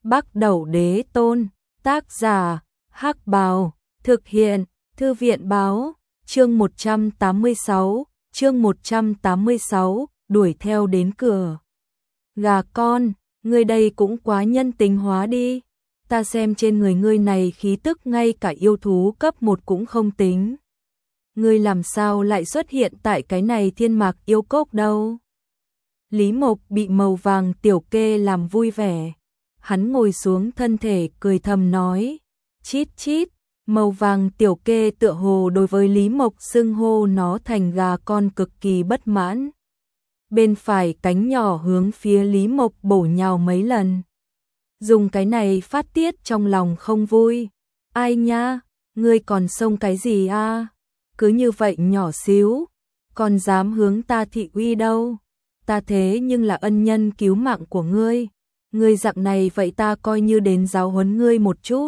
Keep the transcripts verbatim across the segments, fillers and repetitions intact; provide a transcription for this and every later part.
Bắc Đẩu Đế Tôn, tác giả, Hắc Bào, thực hiện, Thư viện Báo, chương một trăm tám mươi sáu, chương một trăm tám mươi sáu, đuổi theo đến cửa. Gà con, ngươi đây cũng quá nhân tính hóa đi, ta xem trên người ngươi này khí tức ngay cả yêu thú cấp một cũng không tính. Ngươi làm sao lại xuất hiện tại cái này thiên mạc yêu cốc đâu? Lý Mộc bị màu vàng tiểu kê làm vui vẻ. Hắn ngồi xuống thân thể cười thầm nói, chít chít, màu vàng tiểu kê tựa hồ đối với Lý Mộc xưng hô nó thành gà con cực kỳ bất mãn. Bên phải cánh nhỏ hướng phía Lý Mộc bổ nhào mấy lần. Dùng cái này phát tiết trong lòng không vui. Ai nha, ngươi còn xông cái gì a? Cứ như vậy nhỏ xíu, còn dám hướng ta thị uy đâu. Ta thế nhưng là ân nhân cứu mạng của ngươi. Ngươi dạng này vậy ta coi như đến giáo huấn ngươi một chút.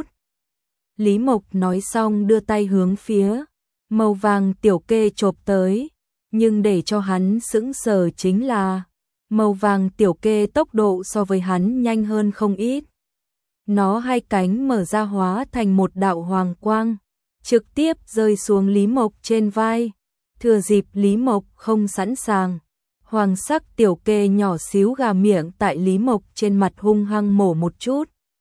Lý Mộc nói xong đưa tay hướng phía màu vàng tiểu kê chộp tới. Nhưng để cho hắn sững sờ chính là màu vàng tiểu kê tốc độ so với hắn nhanh hơn không ít. Nó hai cánh mở ra hóa thành một đạo hoàng quang, trực tiếp rơi xuống Lý Mộc trên vai. Thừa dịp Lý Mộc không sẵn sàng, hoàng sắc tiểu kê nhỏ xíu gà miệng tại Lý Mộc trên mặt hung hăng mổ một chút.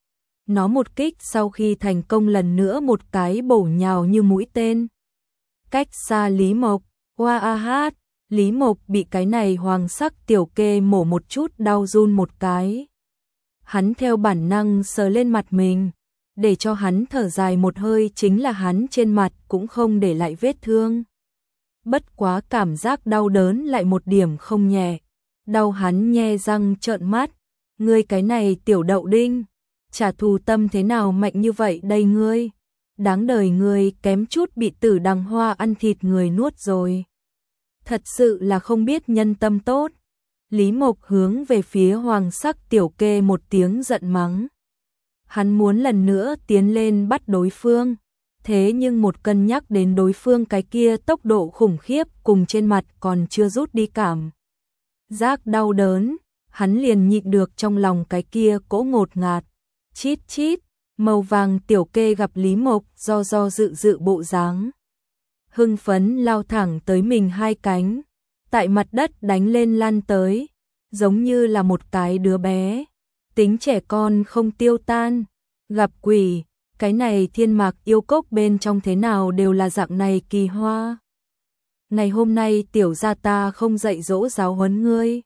Nó một kích sau khi thành công lần nữa một cái bổ nhào như mũi tên. Cách xa Lý Mộc, hoa a hát, Lý Mộc bị cái này hoàng sắc tiểu kê mổ một chút đau run một cái. Hắn theo bản năng sờ lên mặt mình, để cho hắn thở dài một hơi chính là hắn trên mặt cũng không để lại vết thương. Bất quá cảm giác đau đớn lại một điểm không nhẹ. Đau hắn nhe răng trợn mắt. Ngươi cái này tiểu đậu đinh, trả thù tâm thế nào mạnh như vậy đây ngươi? Đáng đời ngươi kém chút bị tử đằng hoa ăn thịt người nuốt rồi. Thật sự là không biết nhân tâm tốt. Lý Mộc hướng về phía hoàng sắc tiểu kê một tiếng giận mắng. Hắn muốn lần nữa tiến lên bắt đối phương. Thế nhưng một cân nhắc đến đối phương cái kia tốc độ khủng khiếp cùng trên mặt còn chưa rút đi cảm giác đau đớn, hắn liền nhịn được trong lòng cái kia cỗ ngột ngạt. Chít chít, màu vàng tiểu kê gặp Lý Mộc do do dự dự bộ dáng. Hưng phấn lao thẳng tới mình hai cánh, tại mặt đất đánh lên lăn tới, giống như là một cái đứa bé. Tính trẻ con không tiêu tan, gặp quỷ. Cái này thiên mạc yêu cốc bên trong thế nào đều là dạng này kỳ hoa. Ngày hôm nay tiểu gia ta không dạy dỗ giáo huấn ngươi.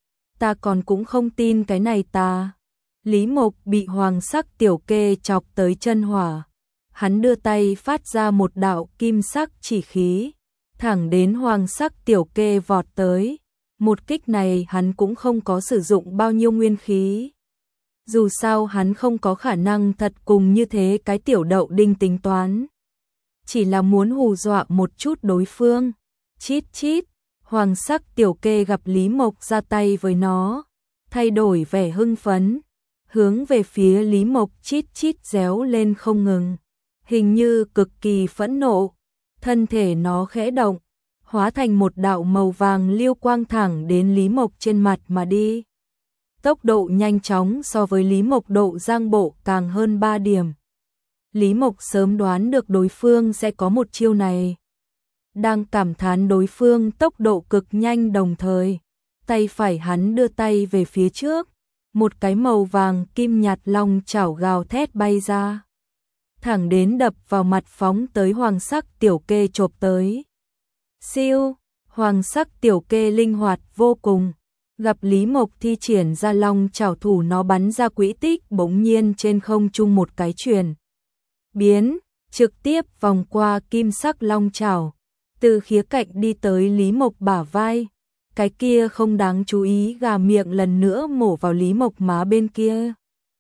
Ta còn cũng không tin cái này ta. Lý Mộc bị hoàng sắc tiểu kê chọc tới chân hỏa. Hắn đưa tay phát ra một đạo kim sắc chỉ khí. Thẳng đến hoàng sắc tiểu kê vọt tới. Một kích này hắn cũng không có sử dụng bao nhiêu nguyên khí. Dù sao hắn không có khả năng thật cùng như thế cái tiểu đậu đinh tính toán. Chỉ là muốn hù dọa một chút đối phương. Chít chít, hoàng sắc tiểu kê gặp Lý Mộc ra tay với nó. Thay đổi vẻ hưng phấn. Hướng về phía Lý Mộc chít chít réo lên không ngừng. Hình như cực kỳ phẫn nộ. Thân thể nó khẽ động. Hóa thành một đạo màu vàng liêu quang thẳng đến Lý Mộc trên mặt mà đi. Tốc độ nhanh chóng so với Lý Mộc độ giang bộ càng hơn ba điểm. Lý Mộc sớm đoán được đối phương sẽ có một chiêu này. Đang cảm thán đối phương tốc độ cực nhanh đồng thời. Tay phải hắn đưa tay về phía trước. Một cái màu vàng kim nhạt long chảo gào thét bay ra. Thẳng đến đập vào mặt phóng tới hoàng sắc tiểu kê chộp tới. Siêu, hoàng sắc tiểu kê linh hoạt vô cùng. Gặp Lý Mộc thi triển ra long chảo thủ nó bắn ra quỹ tích bỗng nhiên trên không trung một cái chuyển. Biến, trực tiếp vòng qua kim sắc long chảo. Từ khía cạnh đi tới Lý Mộc bả vai. Cái kia không đáng chú ý gà miệng lần nữa mổ vào Lý Mộc má bên kia.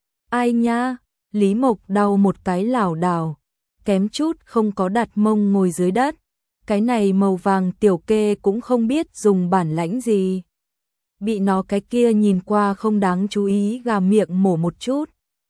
Ai nha, Lý Mộc đau một cái lảo đảo. Kém chút không có đặt mông ngồi dưới đất. Cái này màu vàng tiểu kê cũng không biết dùng bản lãnh gì. Bị nó cái kia nhìn qua không đáng chú ý gà miệng mổ một chút.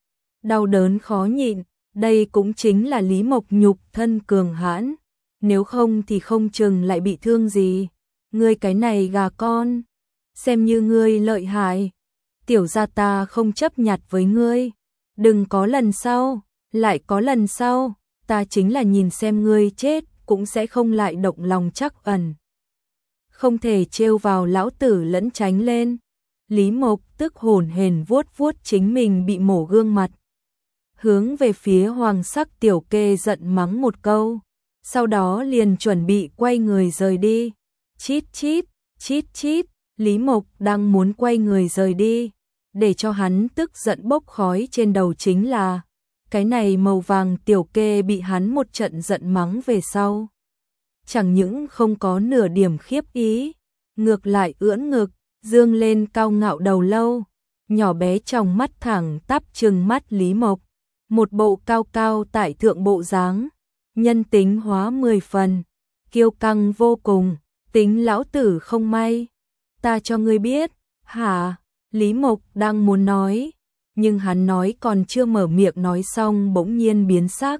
Đau đớn khó nhịn, đây cũng chính là Lý Mộc nhục thân cường hãn. Nếu không thì không chừng lại bị thương gì. Ngươi cái này gà con, xem như ngươi lợi hại. Tiểu gia ta không chấp nhặt với ngươi. Đừng có lần sau, lại có lần sau, ta chính là nhìn xem ngươi chết, cũng sẽ không lại động lòng chắc ẩn. Không thể trêu vào lão tử lẫn tránh lên. Lý Mộc tức hổn hển vuốt vuốt chính mình bị mổ gương mặt. Hướng về phía Hoàng Sắc Tiểu Kê giận mắng một câu. Sau đó liền chuẩn bị quay người rời đi. Chít chít, chít chít, Lý Mộc đang muốn quay người rời đi. Để cho hắn tức giận bốc khói trên đầu chính là cái này màu vàng Tiểu Kê bị hắn một trận giận mắng về sau. Chẳng những không có nửa điểm khiếp ý, ngược lại ưỡn ngực, dương lên cao ngạo đầu lâu, nhỏ bé trong mắt thẳng tắp trừng mắt Lý Mộc, một bộ cao cao tại thượng bộ dáng, nhân tính hóa mười phần, kiêu căng vô cùng, tính lão tử không may, ta cho ngươi biết, hả? Lý Mộc đang muốn nói, nhưng hắn nói còn chưa mở miệng nói xong bỗng nhiên biến sắc.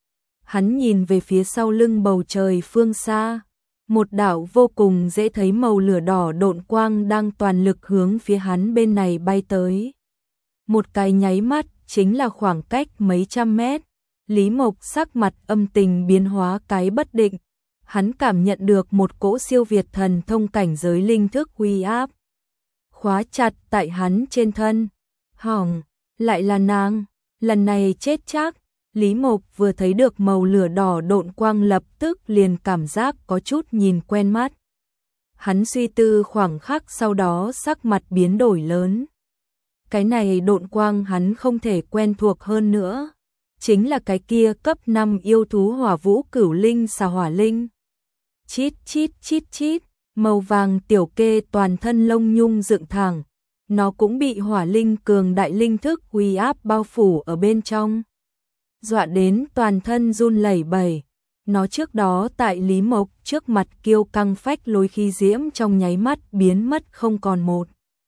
Hắn nhìn về phía sau lưng bầu trời phương xa, một đạo vô cùng dễ thấy màu lửa đỏ độn quang đang toàn lực hướng phía hắn bên này bay tới. Một cái nháy mắt chính là khoảng cách mấy trăm mét, Lý Mộc sắc mặt âm tình biến hóa cái bất định, hắn cảm nhận được một cỗ siêu việt thần thông cảnh giới linh thức uy áp. Khóa chặt tại hắn trên thân, hỏng, lại là nàng, lần này chết chắc. Lý Mộc vừa thấy được màu lửa đỏ độn quang lập tức liền cảm giác có chút nhìn quen mắt. Hắn suy tư khoảng khắc sau đó sắc mặt biến đổi lớn. Cái này độn quang hắn không thể quen thuộc hơn nữa. Chính là cái kia cấp năm yêu thú hỏa vũ cửu linh xà hỏa linh. Chít chít chít chít, màu vàng Tiểu Kê toàn thân lông nhung dựng thẳng. Nó cũng bị hỏa linh cường đại linh thức uy áp bao phủ ở bên trong. Dọa đến toàn thân run lẩy bẩy. Nó trước đó tại Lý Mộc trước mặt kiêu căng phách lối khí diễm trong nháy mắt biến mất không còn một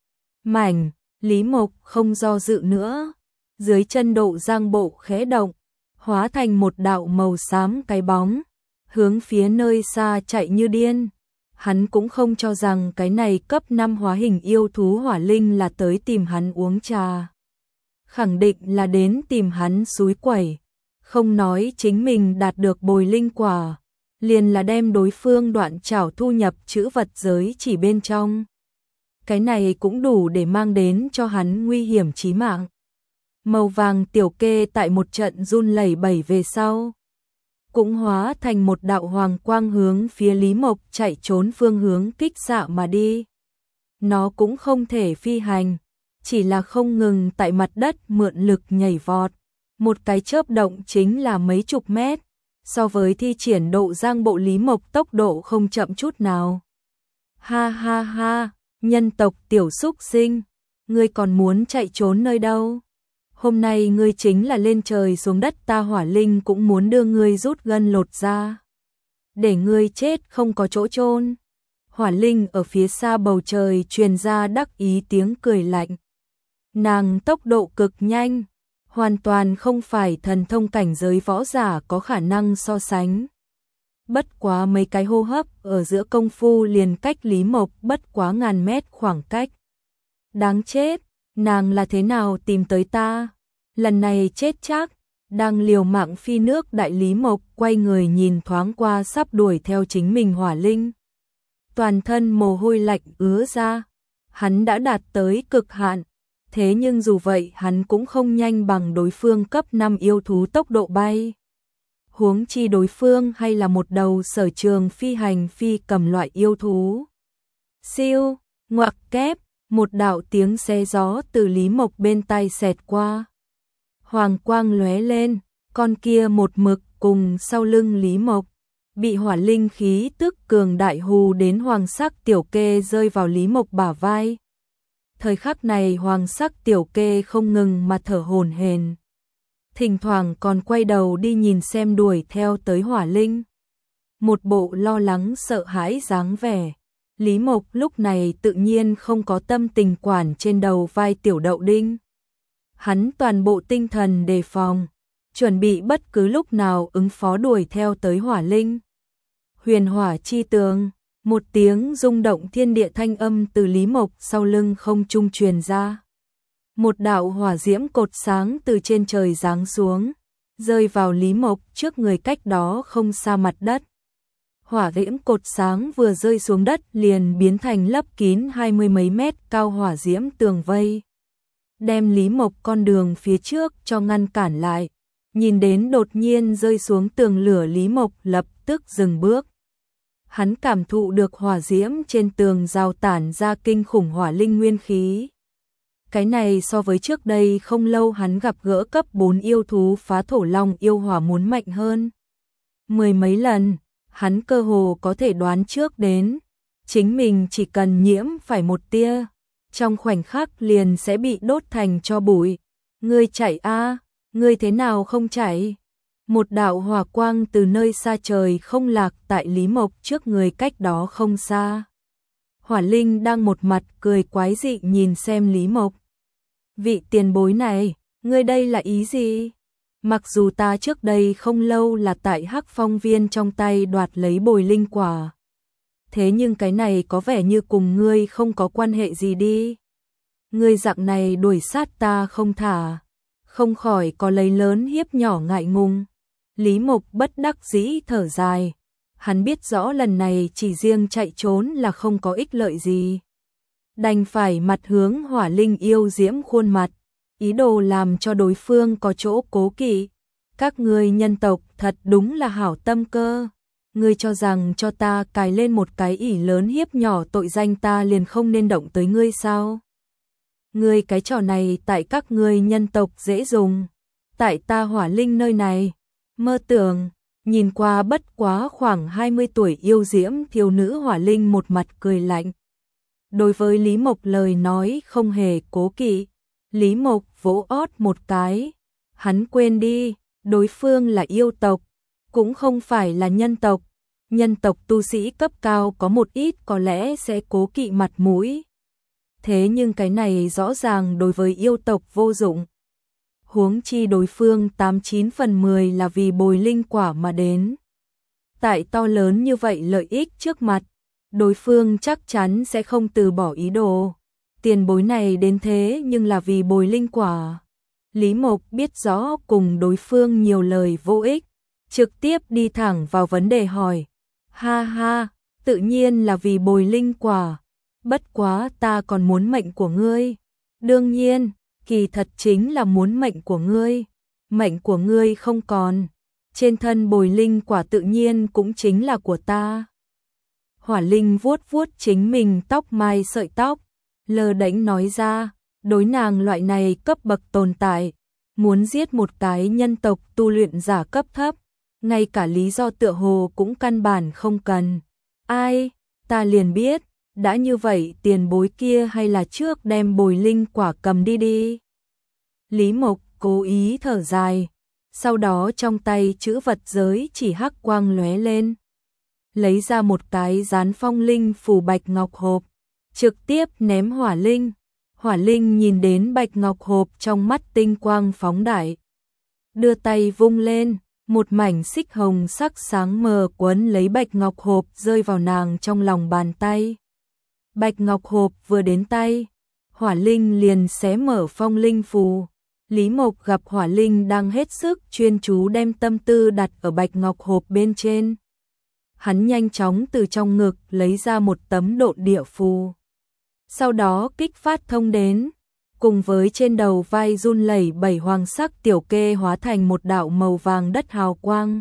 mảnh. Lý Mộc không do dự nữa, dưới chân độ giang bộ khẽ động, hóa thành một đạo màu xám cái bóng, hướng phía nơi xa chạy như điên. Hắn cũng không cho rằng cái này cấp năm hóa hình yêu thú hỏa linh là tới tìm hắn uống trà. Khẳng định là đến tìm hắn xúi quẩy. Không nói chính mình đạt được bồi linh quả, liền là đem đối phương đoạn trảo thu nhập chữ vật giới chỉ bên trong. Cái này cũng đủ để mang đến cho hắn nguy hiểm chí mạng. Màu vàng Tiểu Kê tại một trận run lẩy bẩy về sau, cũng hóa thành một đạo hoàng quang hướng phía Lý Mộc chạy trốn phương hướng kích xạ mà đi. Nó cũng không thể phi hành, chỉ là không ngừng tại mặt đất mượn lực nhảy vọt. Một cái chớp động chính là mấy chục mét, so với thi triển độ giang bộ Lý Mộc tốc độ không chậm chút nào. Ha ha ha, nhân tộc tiểu xúc sinh, ngươi còn muốn chạy trốn nơi đâu? Hôm nay ngươi chính là lên trời xuống đất, ta hỏa linh cũng muốn đưa ngươi rút gân lột da, để ngươi chết không có chỗ chôn. Hỏa linh ở phía xa bầu trời truyền ra đắc ý tiếng cười lạnh. Nàng tốc độ cực nhanh, hoàn toàn không phải thần thông cảnh giới võ giả có khả năng so sánh. Bất quá mấy cái hô hấp ở giữa công phu liền cách Lý Mộc bất quá ngàn mét khoảng cách. Đáng chết, nàng là thế nào tìm tới ta? Lần này chết chắc. Đang liều mạng phi nước đại Lý Mộc quay người nhìn thoáng qua sắp đuổi theo chính mình hỏa linh. Toàn thân mồ hôi lạnh ứa ra. Hắn đã đạt tới cực hạn. Thế nhưng dù vậy hắn cũng không nhanh bằng đối phương cấp năm yêu thú tốc độ bay. Huống chi đối phương hay là một đầu sở trường phi hành phi cầm loại yêu thú. Siêu, ngoặc kép, một đạo tiếng xe gió từ Lý Mộc bên tai xẹt qua. Hoàng quang lóe lên, con kia một mực cùng sau lưng Lý Mộc. Bị hỏa linh khí tức cường đại hù đến hoàng sắc Tiểu Kê rơi vào Lý Mộc bả vai. Thời khắc này hoàng sắc Tiểu Kê không ngừng mà thở hổn hển, thỉnh thoảng còn quay đầu đi nhìn xem đuổi theo tới hỏa linh. Một bộ lo lắng sợ hãi dáng vẻ. Lý Mộc lúc này tự nhiên không có tâm tình quản trên đầu vai tiểu đậu đinh. Hắn toàn bộ tinh thần đề phòng, chuẩn bị bất cứ lúc nào ứng phó đuổi theo tới hỏa linh. Huyền hỏa chi tường, một tiếng rung động thiên địa thanh âm từ Lý Mộc sau lưng không trung truyền ra. Một đạo hỏa diễm cột sáng từ trên trời giáng xuống, rơi vào Lý Mộc trước người cách đó không xa mặt đất. Hỏa diễm cột sáng vừa rơi xuống đất liền biến thành lấp kín hai mươi mấy mét cao hỏa diễm tường vây, đem Lý Mộc con đường phía trước cho ngăn cản lại. Nhìn đến đột nhiên rơi xuống tường lửa, Lý Mộc lập tức dừng bước. Hắn cảm thụ được hỏa diễm trên tường rào tản ra kinh khủng hỏa linh nguyên khí. Cái này so với trước đây không lâu hắn gặp gỡ cấp bốn yêu thú phá thổ long yêu hỏa muốn mạnh hơn mười mấy lần. Hắn cơ hồ có thể đoán trước đến, chính mình chỉ cần nhiễm phải một tia, trong khoảnh khắc liền sẽ bị đốt thành tro bụi. Ngươi chạy a, ngươi thế nào không chạy? Một đạo hỏa quang từ nơi xa trời không lạc tại Lý Mộc trước người cách đó không xa. Hỏa Linh đang một mặt cười quái dị nhìn xem Lý Mộc. Vị tiền bối này, ngươi đây là ý gì? Mặc dù ta trước đây không lâu là tại Hắc Phong Viên trong tay đoạt lấy bồi linh quả, thế nhưng cái này có vẻ như cùng ngươi không có quan hệ gì đi. Ngươi dạng này đuổi sát ta không thả, không khỏi có lấy lớn hiếp nhỏ ngại ngùng. Lý Mộc bất đắc dĩ thở dài, hắn biết rõ lần này chỉ riêng chạy trốn là không có ích lợi gì. Đành phải mặt hướng Hỏa Linh yêu diễm khuôn mặt, ý đồ làm cho đối phương có chỗ cố kỵ. Các ngươi nhân tộc thật đúng là hảo tâm cơ. Ngươi cho rằng cho ta cài lên một cái ỷ lớn hiếp nhỏ tội danh ta liền không nên động tới ngươi sao? Ngươi cái trò này tại các ngươi nhân tộc dễ dùng, tại ta Hỏa Linh nơi này, mơ tưởng. Nhìn qua bất quá khoảng hai mươi tuổi yêu diễm thiếu nữ Hỏa Linh một mặt cười lạnh. Đối với Lý Mộc lời nói không hề cố kỵ. Lý Mộc vỗ ót một cái, hắn quên đi, đối phương là yêu tộc, cũng không phải là nhân tộc. Nhân tộc tu sĩ cấp cao có một ít có lẽ sẽ cố kỵ mặt mũi. Thế nhưng cái này rõ ràng đối với yêu tộc vô dụng. Huống chi đối phương tám chín phần mười là vì bồi linh quả mà đến. Tại to lớn như vậy lợi ích trước mặt, đối phương chắc chắn sẽ không từ bỏ ý đồ. Tiền bối này đến thế nhưng là vì bồi linh quả. Lý Mộc biết rõ cùng đối phương nhiều lời vô ích, trực tiếp đi thẳng vào vấn đề hỏi. Ha ha, tự nhiên là vì bồi linh quả. Bất quá ta còn muốn mệnh của ngươi. Đương nhiên, kỳ thật chính là muốn mệnh của ngươi. Mệnh của ngươi không còn, trên thân bồi linh quả tự nhiên cũng chính là của ta. Hỏa Linh vuốt vuốt chính mình tóc mai sợi tóc, lơ đễnh nói ra, đối nàng loại này cấp bậc tồn tại, muốn giết một cái nhân tộc tu luyện giả cấp thấp, ngay cả lý do tựa hồ cũng căn bản không cần. Ai, ta liền biết, đã như vậy tiền bối kia hay là trước đem bồi linh quả cầm đi đi. Lý Mộc cố ý thở dài, sau đó trong tay chữ vật giới chỉ hắc quang lóe lên, lấy ra một cái dán phong linh phù bạch ngọc hộp, trực tiếp ném Hỏa Linh. Hỏa Linh nhìn đến bạch ngọc hộp trong mắt tinh quang phóng đại, đưa tay vung lên, một mảnh xích hồng sắc sáng mờ quấn lấy bạch ngọc hộp rơi vào nàng trong lòng bàn tay. Bạch ngọc hộp vừa đến tay, Hỏa Linh liền xé mở phong linh phù. Lý Mộc gặp Hỏa Linh đang hết sức chuyên chú đem tâm tư đặt ở bạch ngọc hộp bên trên. Hắn nhanh chóng từ trong ngực lấy ra một tấm độn địa phù. Sau đó kích phát thông đến, cùng với trên đầu vai run lẩy bẩy hoàng sắc tiểu kê hóa thành một đạo màu vàng đất hào quang.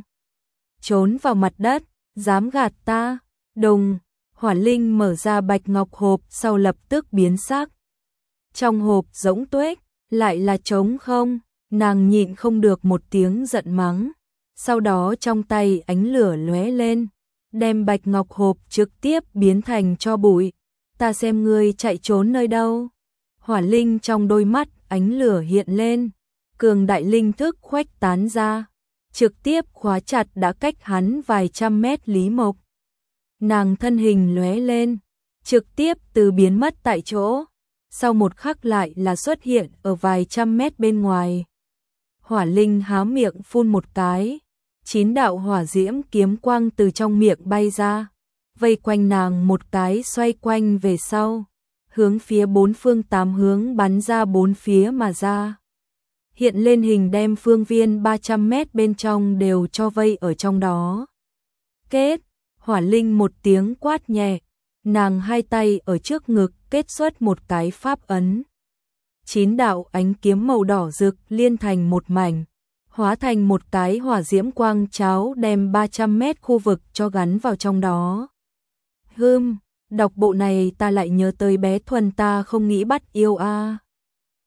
Trốn vào mặt đất, dám gạt ta, đùng, Hỏa Linh mở ra bạch ngọc hộp sau lập tức biến sắc. Trong hộp rỗng tuếch, lại là trống không, nàng nhịn không được một tiếng giận mắng. Sau đó trong tay ánh lửa lóe lên, đem bạch ngọc hộp trực tiếp biến thành tro bụi. Ta xem ngươi chạy trốn nơi đâu. Hỏa Linh trong đôi mắt ánh lửa hiện lên, cường đại linh thức khuếch tán ra, trực tiếp khóa chặt đã cách hắn vài trăm mét Lý Mộc. Nàng thân hình lóe lên, trực tiếp từ biến mất tại chỗ, sau một khắc lại là xuất hiện ở vài trăm mét bên ngoài. Hỏa Linh há miệng phun một cái, chín đạo hỏa diễm kiếm quang từ trong miệng bay ra, vây quanh nàng một cái xoay quanh về sau, hướng phía bốn phương tám hướng bắn ra bốn phía mà ra. Hiện lên hình đem phương viên ba trăm mét bên trong đều cho vây ở trong đó. Kết, Hỏa Linh một tiếng quát nhẹ, nàng hai tay ở trước ngực kết xuất một cái pháp ấn. Chín đạo ánh kiếm màu đỏ rực liên thành một mảnh, hóa thành một cái hỏa diễm quang cháo đem ba trăm mét khu vực cho gắn vào trong đó. Hừm, đọc bộ này ta lại nhớ tới bé Thuần ta không nghĩ bắt yêu a.